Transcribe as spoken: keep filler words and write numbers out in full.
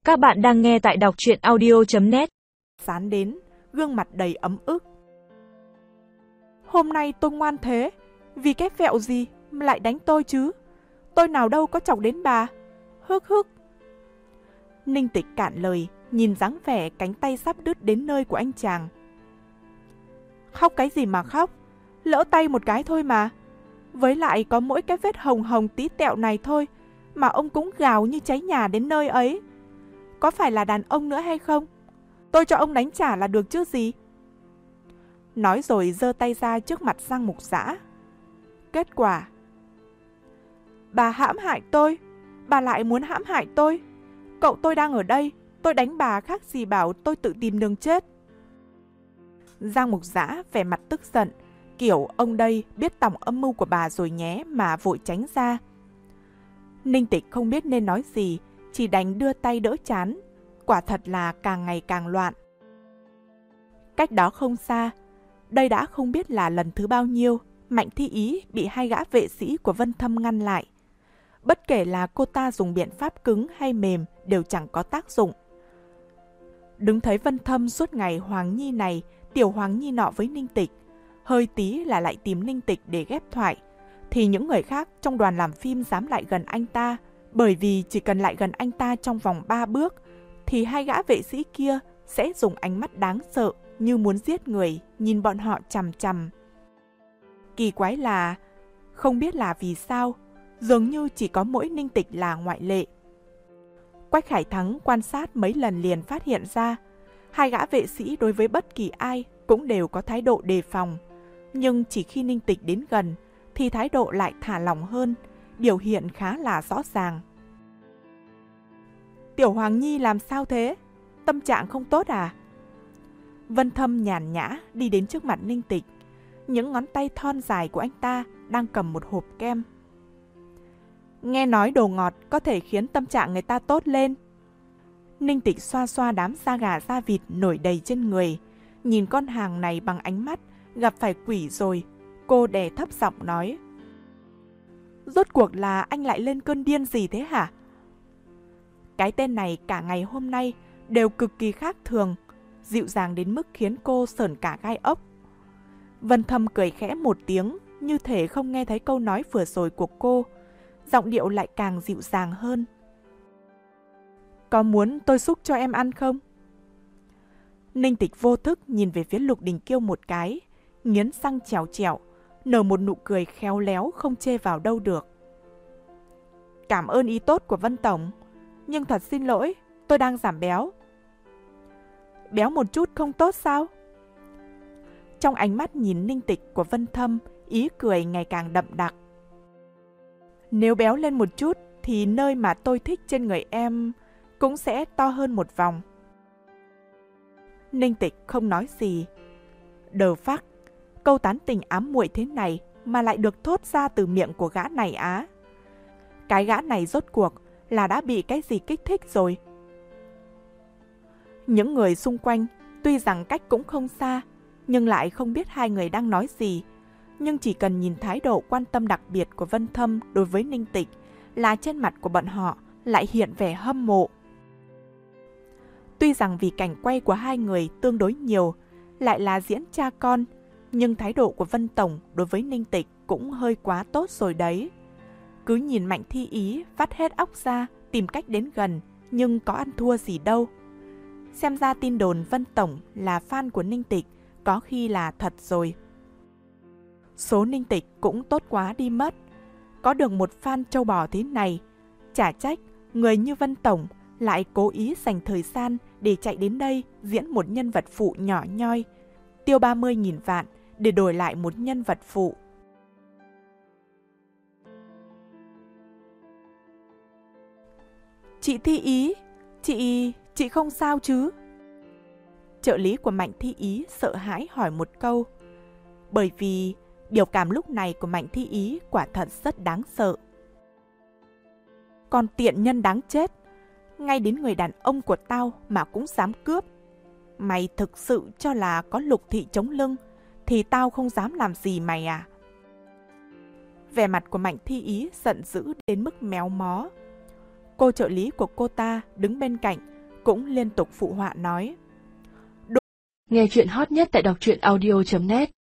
Các bạn đang nghe tại đọc truyện audio chấm net. Sán đến, gương mặt đầy ấm ức. Hôm nay tôi ngoan thế, vì cái phẹo gì mà lại đánh tôi chứ? Tôi nào đâu có chọc đến bà. Hức hức. Ninh Tịch cạn lời, nhìn dáng vẻ cánh tay sắp đứt đến nơi của anh chàng. Khóc cái gì mà khóc, lỡ tay một cái thôi mà. Với lại có mỗi cái vết hồng hồng tí tẹo này thôi mà ông cũng gào như cháy nhà đến nơi ấy. Có phải là đàn ông nữa hay không? Tôi cho ông đánh trả là được chứ gì. Nói rồi giơ tay ra trước mặt Giang Mục Dã. Kết quả: bà hãm hại tôi, bà lại muốn hãm hại tôi. Cậu tôi đang ở đây, tôi đánh bà khác gì bảo tôi tự tìm đường chết. Giang Mục Dã vẻ mặt tức giận, kiểu ông đây biết tòng âm mưu của bà rồi nhé mà vội tránh ra. Ninh Tịch không biết nên nói gì, chỉ đành đưa tay đỡ trán. Quả thật là càng ngày càng loạn. Cách đó không xa, đây đã không biết là lần thứ bao nhiêu Mạnh Thi Ý bị hai gã vệ sĩ của Vân Thâm ngăn lại. Bất kể là cô ta dùng biện pháp cứng hay mềm đều chẳng có tác dụng. Đứng thấy Vân Thâm suốt ngày Hoàng Nhi này, tiểu Hoàng Nhi nọ với Ninh Tịch, hơi tí là lại tìm Ninh Tịch để ghép thoại, thì những người khác trong đoàn làm phim dám lại gần anh ta, bởi vì chỉ cần lại gần anh ta trong vòng ba bước, thì hai gã vệ sĩ kia sẽ dùng ánh mắt đáng sợ như muốn giết người, nhìn bọn họ chằm chằm. Kỳ quái là, không biết là vì sao, dường như chỉ có mỗi Ninh Tịch là ngoại lệ. Quách Khải Thắng quan sát mấy lần liền phát hiện ra, hai gã vệ sĩ đối với bất kỳ ai cũng đều có thái độ đề phòng, nhưng chỉ khi Ninh Tịch đến gần thì thái độ lại thả lỏng hơn, biểu hiện khá là rõ ràng. Tiểu Hoàng Nhi làm sao thế? Tâm trạng không tốt à? Vân Thâm nhàn nhã đi đến trước mặt Ninh Tịch. Những ngón tay thon dài của anh ta đang cầm một hộp kem. Nghe nói đồ ngọt có thể khiến tâm trạng người ta tốt lên. Ninh Tịch xoa xoa đám da gà da vịt nổi đầy trên người, nhìn con hàng này bằng ánh mắt gặp phải quỷ rồi. Cô đè thấp giọng nói: Rốt cuộc là anh lại lên cơn điên gì thế hả? Cái tên này cả ngày hôm nay đều cực kỳ khác thường, dịu dàng đến mức khiến cô sởn cả gai ốc. Vân Thâm cười khẽ một tiếng, như thể không nghe thấy câu nói vừa rồi của cô, giọng điệu lại càng dịu dàng hơn. Có muốn tôi xúc cho em ăn không? Ninh Tịch vô thức nhìn về phía Lục Đình Kiêu một cái, nghiến răng trèo trèo, nở một nụ cười khéo léo không chê vào đâu được. Cảm ơn ý tốt của Vân Tổng, nhưng thật xin lỗi, tôi đang giảm béo. Béo một chút không tốt sao? Trong ánh mắt nhìn Ninh Tịch của Vân Thâm, ý cười ngày càng đậm đặc. Nếu béo lên một chút thì nơi mà tôi thích trên người em cũng sẽ to hơn một vòng. Ninh Tịch không nói gì. Đờ phắc, câu tán tình ám muội thế này mà lại được thốt ra từ miệng của gã này á. Cái gã này rốt cuộc là đã bị cái gì kích thích rồi? Những người xung quanh tuy rằng cách cũng không xa, nhưng lại không biết hai người đang nói gì. Nhưng chỉ cần nhìn thái độ quan tâm đặc biệt của Vân Thâm đối với Ninh Tịch là trên mặt của bọn họ lại hiện vẻ hâm mộ. Tuy rằng vì cảnh quay của hai người tương đối nhiều, lại là diễn cha con, nhưng thái độ của Vân Tổng đối với Ninh Tịch cũng hơi quá tốt rồi đấy. Cứ nhìn Mạnh Thi Ý vắt hết óc ra tìm cách đến gần, nhưng có ăn thua gì đâu. Xem ra tin đồn Vân Tổng là fan của Ninh Tịch có khi là thật rồi. Số Ninh Tịch cũng tốt quá đi mất. Có được một fan trâu bò thế này, chả trách người như Vân Tổng lại cố ý dành thời gian để chạy đến đây diễn một nhân vật phụ nhỏ nhoi, tiêu ba mươi nghìn vạn để đổi lại một nhân vật phụ. Chị Thi Ý, chị... chị không sao chứ? Trợ lý của Mạnh Thi Ý sợ hãi hỏi một câu, bởi vì biểu cảm lúc này của Mạnh Thi Ý quả thật rất đáng sợ. Còn tiện nhân đáng chết, ngay đến người đàn ông của tao mà cũng dám cướp. Mày thực sự cho là có Lục thị chống lưng thì tao không dám làm gì mày à? Vẻ mặt của Mạnh Thi Ý giận dữ đến mức méo mó. Cô trợ lý của cô ta đứng bên cạnh, cũng liên tục phụ họa nói. Nghe chuyện hot nhất tại đọc truyện audio chấm net.